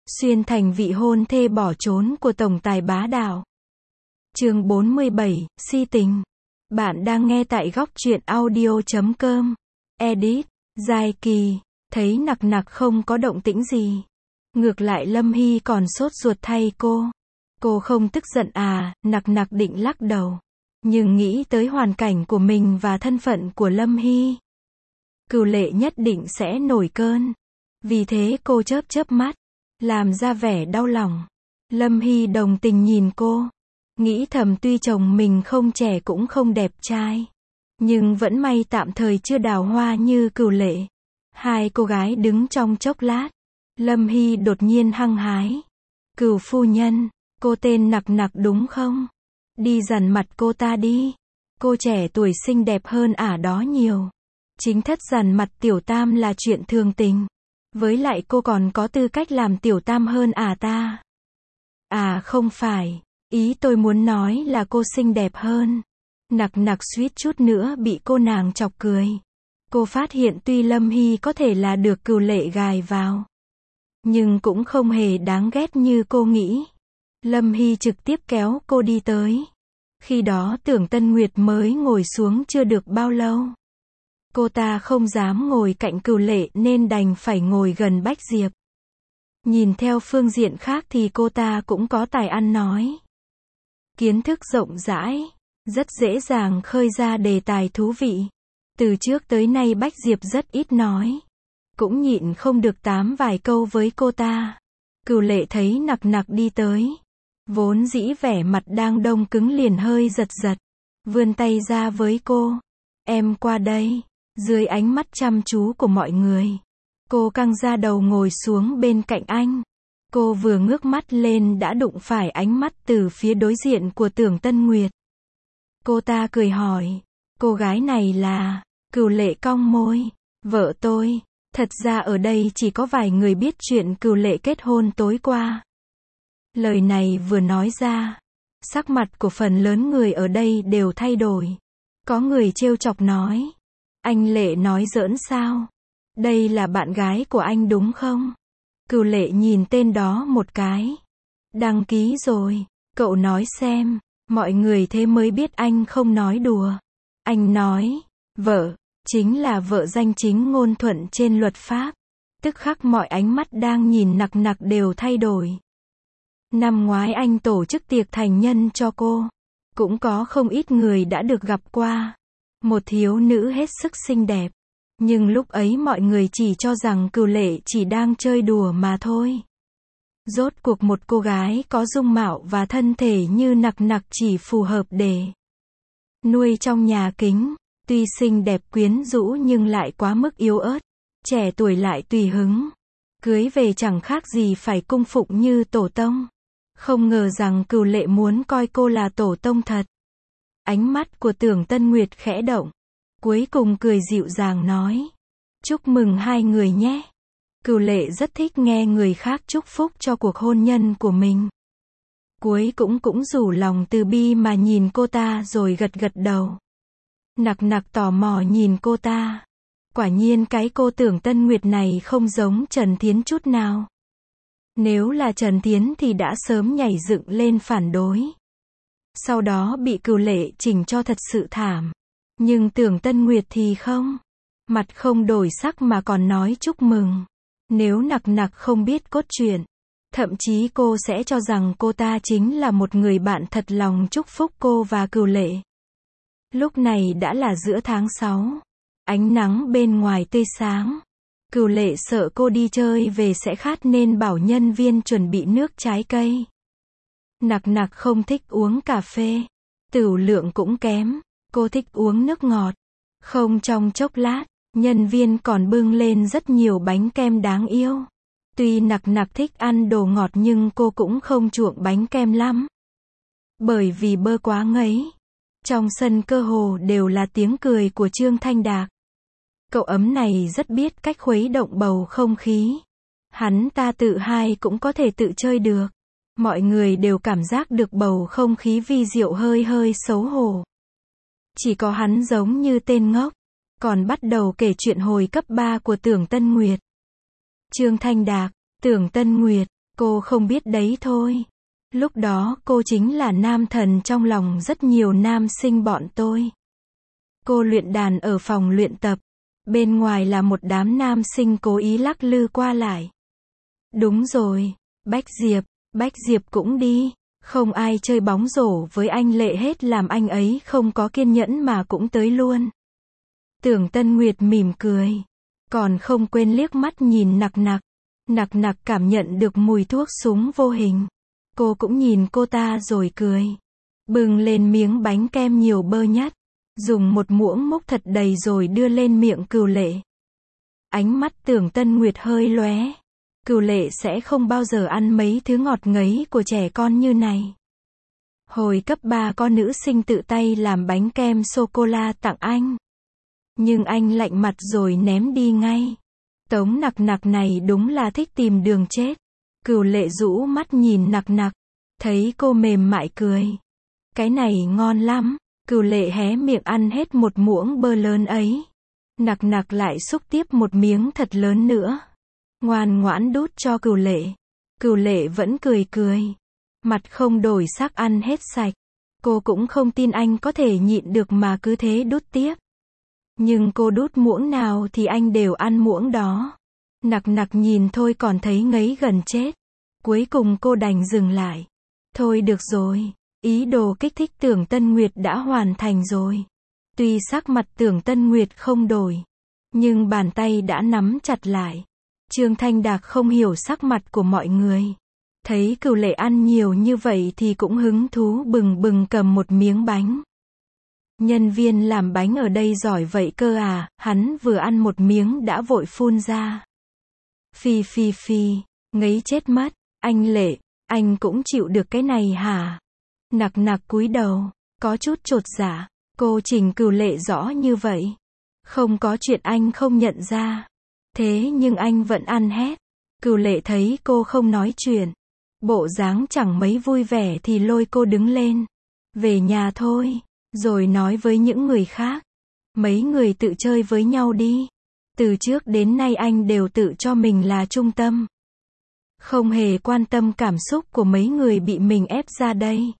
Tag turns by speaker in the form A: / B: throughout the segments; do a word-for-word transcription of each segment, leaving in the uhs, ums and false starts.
A: Xuyên thành vị hôn thê bỏ trốn của tổng tài bá đạo. Chương bốn mươi bảy, si tình. Bạn đang nghe tại góc truyện audio chấm com. Edit, Giai Kỳ. Thấy nặc nặc không có động tĩnh gì. Ngược lại Lâm Hy còn sốt ruột thay cô. Cô không tức giận à, nặc nặc định lắc đầu. Nhưng nghĩ tới hoàn cảnh của mình và thân phận của Lâm Hy. Cửu Lệ nhất định sẽ nổi cơn. Vì thế cô chớp chớp mắt, làm ra vẻ đau lòng. Lâm Hy đồng tình nhìn cô. Nghĩ thầm tuy chồng mình không trẻ cũng không đẹp trai. Nhưng vẫn may tạm thời chưa đào hoa như Cửu Lệ. Hai cô gái đứng trong chốc lát. Lâm Hy đột nhiên hăng hái. Cửu phu nhân, cô tên nặc nặc đúng không? Đi dằn mặt cô ta đi. Cô trẻ tuổi xinh đẹp hơn ả đó nhiều. Chính thất dằn mặt tiểu tam là chuyện thường tình. Với lại cô còn có tư cách làm tiểu tam hơn ả ta. À không phải, ý tôi muốn nói là cô xinh đẹp hơn. Nặc nặc suýt chút nữa bị cô nàng chọc cười. Cô phát hiện tuy Lâm Hy có thể là được Cửu Lệ gài vào, nhưng cũng không hề đáng ghét như cô nghĩ. Lâm Hy trực tiếp kéo cô đi tới. Khi đó Tưởng Tân Nguyệt mới ngồi xuống chưa được bao lâu. Cô ta không dám ngồi cạnh Cửu Lệ nên đành phải ngồi gần Bách Diệp. Nhìn theo phương diện khác thì cô ta cũng có tài ăn nói. Kiến thức rộng rãi, rất dễ dàng khơi ra đề tài thú vị. Từ trước tới nay Bách Diệp rất ít nói. Cũng nhịn không được tám vài câu với cô ta. Cửu Lệ thấy nặc nặc đi tới. Vốn dĩ vẻ mặt đang đông cứng liền hơi giật giật. Vươn tay ra với cô. Em qua đây. Dưới ánh mắt chăm chú của mọi người, cô căng ra đầu ngồi xuống bên cạnh anh. Cô vừa ngước mắt lên đã đụng phải ánh mắt từ phía đối diện của Tưởng Tân Nguyệt. Cô ta cười hỏi, cô gái này là... Cửu Lệ cong môi, vợ tôi. Thật ra ở đây chỉ có vài người biết chuyện Cửu Lệ kết hôn tối qua. Lời này vừa nói ra, sắc mặt của phần lớn người ở đây đều thay đổi. Có người trêu chọc nói, anh Lệ nói giỡn sao? Đây là bạn gái của anh đúng không? Cửu Lệ nhìn tên đó một cái. Đăng ký rồi, cậu nói xem. Mọi người thế mới biết anh không nói đùa. Anh nói, vợ, chính là vợ danh chính ngôn thuận trên luật pháp. Tức khắc mọi ánh mắt đang nhìn nặc nặc đều thay đổi. Năm ngoái anh tổ chức tiệc thành nhân cho cô. Cũng có không ít người đã được gặp qua. Một thiếu nữ hết sức xinh đẹp. Nhưng lúc ấy mọi người chỉ cho rằng Cửu Lệ chỉ đang chơi đùa mà thôi. Rốt cuộc một cô gái có dung mạo và thân thể như nặc nặc chỉ phù hợp để nuôi trong nhà kính. Tuy xinh đẹp quyến rũ nhưng lại quá mức yếu ớt. Trẻ tuổi lại tùy hứng. Cưới về chẳng khác gì phải cung phụng như tổ tông. Không ngờ rằng Cửu Lệ muốn coi cô là tổ tông thật. Ánh mắt của Tưởng Tân Nguyệt khẽ động. Cuối cùng cười dịu dàng nói. Chúc mừng hai người nhé. Cửu Lệ rất thích nghe người khác chúc phúc cho cuộc hôn nhân của mình. Cuối cũng cũng rủ lòng từ bi mà nhìn cô ta rồi gật gật đầu. Nặc nặc tò mò nhìn cô ta. Quả nhiên cái cô Tưởng Tân Nguyệt này không giống Trần Thiến chút nào. Nếu là Trần Thiến thì đã sớm nhảy dựng lên phản đối. Sau đó bị Cửu Lệ chỉnh cho thật sự thảm. Nhưng Tưởng Tân Nguyệt thì không. Mặt không đổi sắc mà còn nói chúc mừng. Nếu nặc nặc không biết cốt truyện, thậm chí cô sẽ cho rằng cô ta chính là một người bạn thật lòng chúc phúc cô và Cửu Lệ. Lúc này đã là giữa tháng sáu. Ánh nắng bên ngoài tươi sáng. Cửu Lệ sợ cô đi chơi về sẽ khát nên bảo nhân viên chuẩn bị nước trái cây. Nặc nặc không thích uống cà phê. Tửu lượng cũng kém. Cô thích uống nước ngọt. Không trong chốc lát, nhân viên còn bưng lên rất nhiều bánh kem đáng yêu. Tuy nặc nặc thích ăn đồ ngọt nhưng cô cũng không chuộng bánh kem lắm. Bởi vì bơ quá ngấy. Trong sân cơ hồ đều là tiếng cười của Trương Thanh Đạc. Cậu ấm này rất biết cách khuấy động bầu không khí. Hắn ta tự hai cũng có thể tự chơi được. Mọi người đều cảm giác được bầu không khí vi diệu hơi hơi xấu hổ. Chỉ có hắn giống như tên ngốc. Còn bắt đầu kể chuyện hồi cấp ba của Tưởng Tân Nguyệt. Trương Thanh Đạc, Tưởng Tân Nguyệt, Cô không biết đấy thôi. Lúc đó cô chính là nam thần trong lòng rất nhiều nam sinh bọn tôi. Cô luyện đàn ở phòng luyện tập. Bên ngoài là một đám nam sinh cố ý lắc lư qua lại. Đúng rồi, Bách Diệp, Bách Diệp cũng đi. Không ai chơi bóng rổ với anh Lệ hết, làm anh ấy không có kiên nhẫn mà cũng tới luôn. Tưởng Tân Nguyệt mỉm cười. Còn không quên liếc mắt nhìn Nặc Nặc. Nặc Nặc cảm nhận được mùi thuốc súng vô hình. Cô cũng nhìn cô ta rồi cười. Bưng lên miếng bánh kem nhiều bơ nhất. Dùng một muỗng múc thật đầy rồi đưa lên miệng Cửu Lệ. Ánh mắt Tưởng Tân Nguyệt hơi lóe. Cửu Lệ sẽ không bao giờ ăn mấy thứ ngọt ngấy của trẻ con như này. Hồi cấp ba có nữ sinh tự tay làm bánh kem sô-cô-la tặng anh. Nhưng anh lạnh mặt rồi ném đi ngay. Tống Nặc Nặc này đúng là thích tìm đường chết. Cửu Lệ rũ mắt nhìn Nặc Nặc. Thấy cô mềm mại cười. Cái này ngon lắm. Cửu Lệ hé miệng ăn hết một muỗng bơ lớn ấy. Nặc Nặc lại xúc tiếp một miếng thật lớn nữa. Ngoan ngoãn đút cho Cửu Lệ. Cửu Lệ vẫn cười cười. Mặt không đổi sắc ăn hết sạch. Cô cũng không tin anh có thể nhịn được mà cứ thế đút tiếp. Nhưng cô đút muỗng nào thì anh đều ăn muỗng đó. Nặc Nặc nhìn thôi còn thấy ngấy gần chết. Cuối cùng cô đành dừng lại. Thôi được rồi. Ý đồ kích thích Tưởng Tân Nguyệt đã hoàn thành rồi. Tuy sắc mặt Tưởng Tân Nguyệt không đổi. Nhưng bàn tay đã nắm chặt lại. Trương Thanh Đạc không hiểu sắc mặt của mọi người. Thấy Cửu Lệ ăn nhiều như vậy thì cũng hứng thú bừng bừng cầm một miếng bánh. Nhân viên làm bánh ở đây giỏi vậy cơ à, hắn vừa ăn một miếng đã vội phun ra. Phi phi phi, ngấy chết mất, anh Lệ, anh cũng chịu được cái này hả? Nặc Nặc cúi đầu, có chút chột dạ, cô chỉnh Cửu Lệ rõ như vậy. Không có chuyện anh không nhận ra. Thế nhưng anh vẫn ăn hết. Cửu Lệ thấy cô không nói chuyện. Bộ dáng chẳng mấy vui vẻ thì lôi cô đứng lên. Về nhà thôi. Rồi nói với những người khác. Mấy người tự chơi với nhau đi. Từ trước đến nay anh đều tự cho mình là trung tâm. Không hề quan tâm cảm xúc của mấy người bị mình ép ra đây.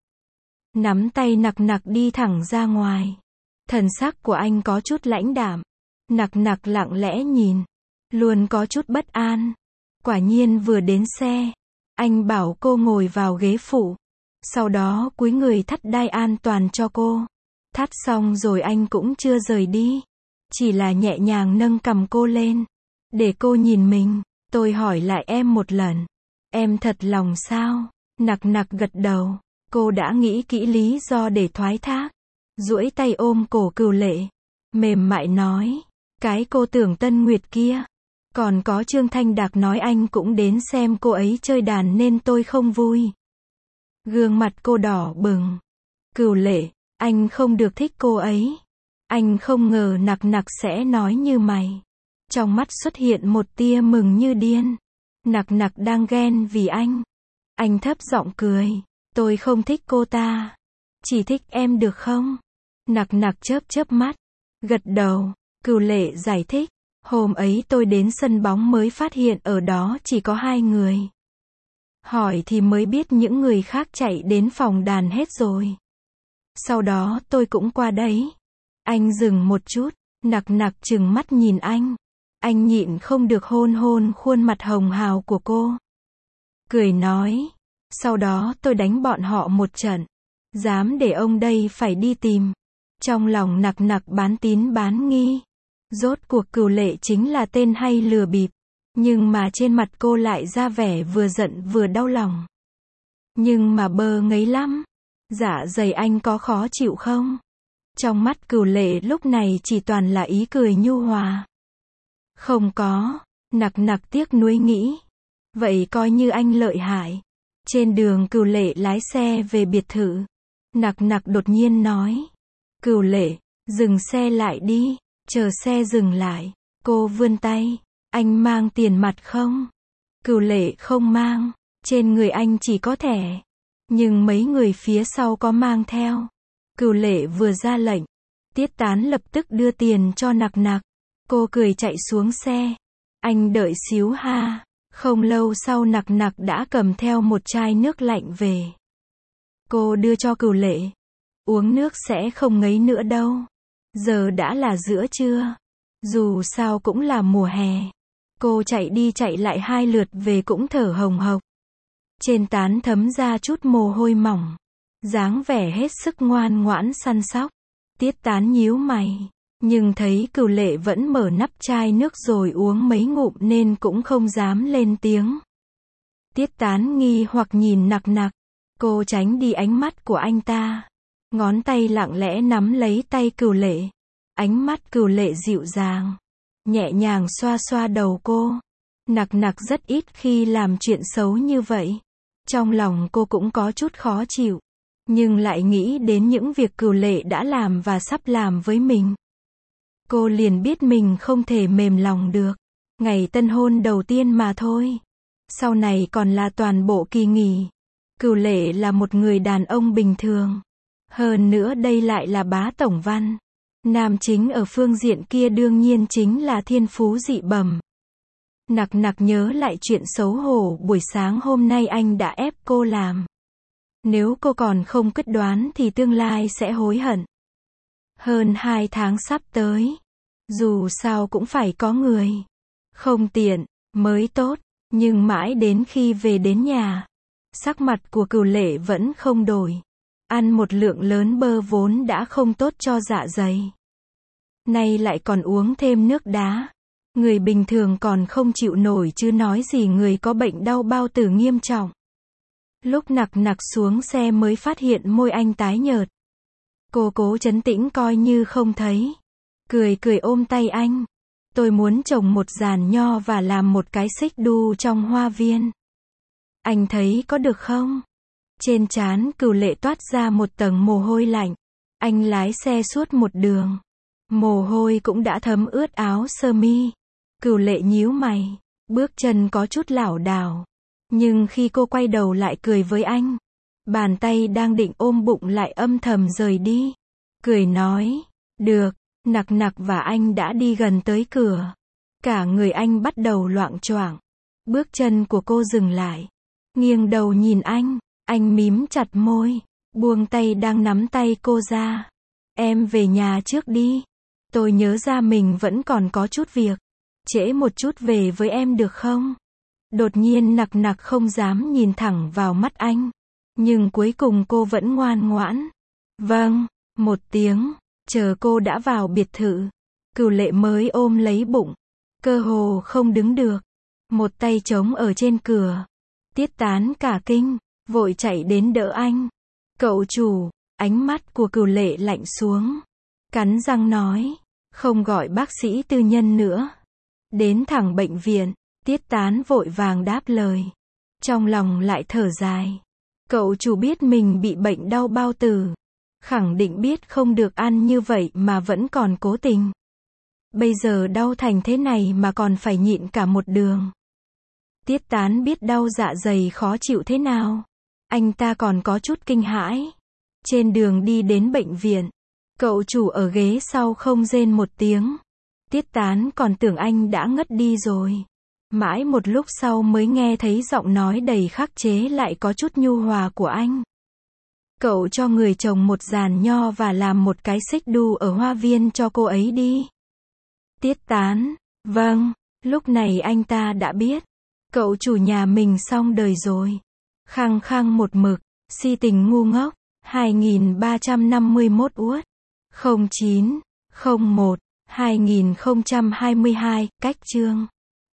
A: Nắm tay Nặc Nặc đi thẳng ra ngoài. Thần sắc của anh có chút lãnh đạm. Nặc Nặc lặng lẽ nhìn. Luôn có chút bất an. Quả nhiên vừa đến xe. Anh bảo cô ngồi vào ghế phụ. Sau đó cúi người thắt đai an toàn cho cô. Thắt xong rồi anh cũng chưa rời đi. Chỉ là nhẹ nhàng nâng cằm cô lên. Để cô nhìn mình. Tôi hỏi lại em một lần. Em thật lòng sao? Nặc Nặc gật đầu. Cô đã nghĩ kỹ lý do để thoái thác. Duỗi tay ôm cổ Cửu Lệ. Mềm mại nói. Cái cô Tưởng Tân Nguyệt kia. Còn có Trương Thanh Đạc nói anh cũng đến xem cô ấy chơi đàn nên tôi không vui. Gương mặt cô đỏ bừng. Cửu Lệ, anh không được thích cô ấy. Anh không ngờ Nặc Nặc sẽ nói như mày. Trong mắt xuất hiện một tia mừng như điên. Nặc Nặc đang ghen vì anh. Anh thấp giọng cười. Tôi không thích cô ta. Chỉ thích em được không? Nặc Nặc chớp chớp mắt. Gật đầu. Cửu Lệ giải thích. Hôm ấy tôi đến sân bóng mới phát hiện ở đó chỉ có hai người. Hỏi thì mới biết những người khác chạy đến phòng đàn hết rồi. Sau đó tôi cũng qua đấy. Anh dừng một chút. Nặc Nặc trừng mắt nhìn anh. Anh nhịn không được hôn hôn khuôn mặt hồng hào của cô. Cười nói. Sau đó tôi đánh bọn họ một trận. Dám để ông đây phải đi tìm. Trong lòng Nặc Nặc bán tín bán nghi. Rốt cuộc Cửu Lệ chính là tên hay lừa bịp. Nhưng mà trên mặt cô lại ra vẻ vừa giận vừa đau lòng. Nhưng mà bơ ngấy lắm. Dạ dày anh có khó chịu không? Trong mắt Cửu Lệ lúc này chỉ toàn là ý cười nhu hòa. Không có. Nặc Nặc tiếc nuối nghĩ. Vậy coi như anh lợi hại. Trên đường Cửu Lệ lái xe về biệt thự. Nặc Nặc đột nhiên nói. Cửu Lệ, dừng xe lại đi. Chờ xe dừng lại. Cô vươn tay. Anh mang tiền mặt không? Cửu Lệ không mang. Trên người anh chỉ có thẻ. Nhưng mấy người phía sau có mang theo. Cửu Lệ vừa ra lệnh. Tiết Tán lập tức đưa tiền cho Nặc Nặc. Cô cười chạy xuống xe. Anh đợi xíu ha. Không lâu sau Nặc Nặc đã cầm theo một chai nước lạnh về. Cô đưa cho Cửu Lệ. Uống nước sẽ không ngấy nữa đâu. Giờ đã là giữa trưa. Dù sao cũng là mùa hè. Cô chạy đi chạy lại hai lượt về cũng thở hồng hộc. Trên trán thấm ra chút mồ hôi mỏng. Dáng vẻ hết sức ngoan ngoãn săn sóc. Tiết Tán nhíu mày. Nhưng thấy Cửu Lệ vẫn mở nắp chai nước rồi uống mấy ngụm nên cũng không dám lên tiếng. Tiết Tán nghi hoặc nhìn Nặc Nặc. Cô tránh đi ánh mắt của anh ta. Ngón tay lặng lẽ nắm lấy tay Cửu Lệ. Ánh mắt Cửu Lệ dịu dàng. Nhẹ nhàng xoa xoa đầu cô. Nặc Nặc rất ít khi làm chuyện xấu như vậy. Trong lòng cô cũng có chút khó chịu. Nhưng lại nghĩ đến những việc Cửu Lệ đã làm và sắp làm với mình. Cô liền biết mình không thể mềm lòng được. Ngày tân hôn đầu tiên mà thôi. Sau này còn là toàn bộ kỳ nghỉ. Cửu Lệ là một người đàn ông bình thường. Hơn nữa đây lại là bá tổng văn. Nam chính ở phương diện kia đương nhiên chính là thiên phú dị bẩm. Nặc Nặc nhớ lại chuyện xấu hổ buổi sáng hôm nay anh đã ép cô làm. Nếu cô còn không quyết đoán thì tương lai sẽ hối hận. Hơn hai tháng sắp tới. Dù sao cũng phải có người. Không tiện, mới tốt. Nhưng mãi đến khi về đến nhà. Sắc mặt của Cửu Lệ vẫn không đổi. Ăn một lượng lớn bơ vốn đã không tốt cho dạ dày. Nay lại còn uống thêm nước đá. Người bình thường còn không chịu nổi chứ nói gì người có bệnh đau bao tử nghiêm trọng. Lúc Nặc Nặc xuống xe mới phát hiện môi anh tái nhợt. Cô cố trấn tĩnh coi như không thấy. Cười cười ôm tay anh. Tôi muốn trồng một giàn nho và làm một cái xích đu trong hoa viên. Anh thấy có được không? Trên trán Cửu Lệ toát ra một tầng mồ hôi lạnh. Anh lái xe suốt một đường. Mồ hôi cũng đã thấm ướt áo sơ mi. Cửu Lệ nhíu mày. Bước chân có chút lảo đảo. Nhưng khi cô quay đầu lại cười với anh. Bàn tay đang định ôm bụng lại âm thầm rời đi. Cười nói. Được. Nặc Nặc và anh đã đi gần tới cửa. Cả người anh bắt đầu loạng choạng. Bước chân của cô dừng lại. Nghiêng đầu nhìn anh. Anh mím chặt môi. Buông tay đang nắm tay cô ra. Em về nhà trước đi. Tôi nhớ ra mình vẫn còn có chút việc. Trễ một chút về với em được không? Đột nhiên Nặc Nặc không dám nhìn thẳng vào mắt anh. Nhưng cuối cùng cô vẫn ngoan ngoãn. Vâng, một tiếng. Chờ cô đã vào biệt thự. Cửu Lệ mới ôm lấy bụng. Cơ hồ không đứng được. Một tay trống ở trên cửa. Tiết Tán cả kinh. Vội chạy đến đỡ anh. Cậu chủ. Ánh mắt của Cửu Lệ lạnh xuống. Cắn răng nói. Không gọi bác sĩ tư nhân nữa. Đến thẳng bệnh viện. Tiết Tán vội vàng đáp lời. Trong lòng lại thở dài. Cậu chủ biết mình bị bệnh đau bao tử. Khẳng định biết không được ăn như vậy mà vẫn còn cố tình. Bây giờ đau thành thế này mà còn phải nhịn cả một đường. Tiết Tán biết đau dạ dày khó chịu thế nào. Anh ta còn có chút kinh hãi. Trên đường đi đến bệnh viện. Cậu chủ ở ghế sau không rên một tiếng. Tiết Tán còn tưởng anh đã ngất đi rồi. Mãi một lúc sau mới nghe thấy giọng nói đầy khắc chế lại có chút nhu hòa của anh. Cậu cho người trồng một giàn nho và làm một cái xích đu ở hoa viên cho cô ấy đi. Tiết Tán. Vâng. Lúc này anh ta đã biết. Cậu chủ nhà mình xong đời rồi. Khăng khăng một mực. Si tình ngu ngốc. hai nghìn ba trăm năm mươi mốt uất. không chín không một hai nghìn không trăm hai mươi hai. Cách chương.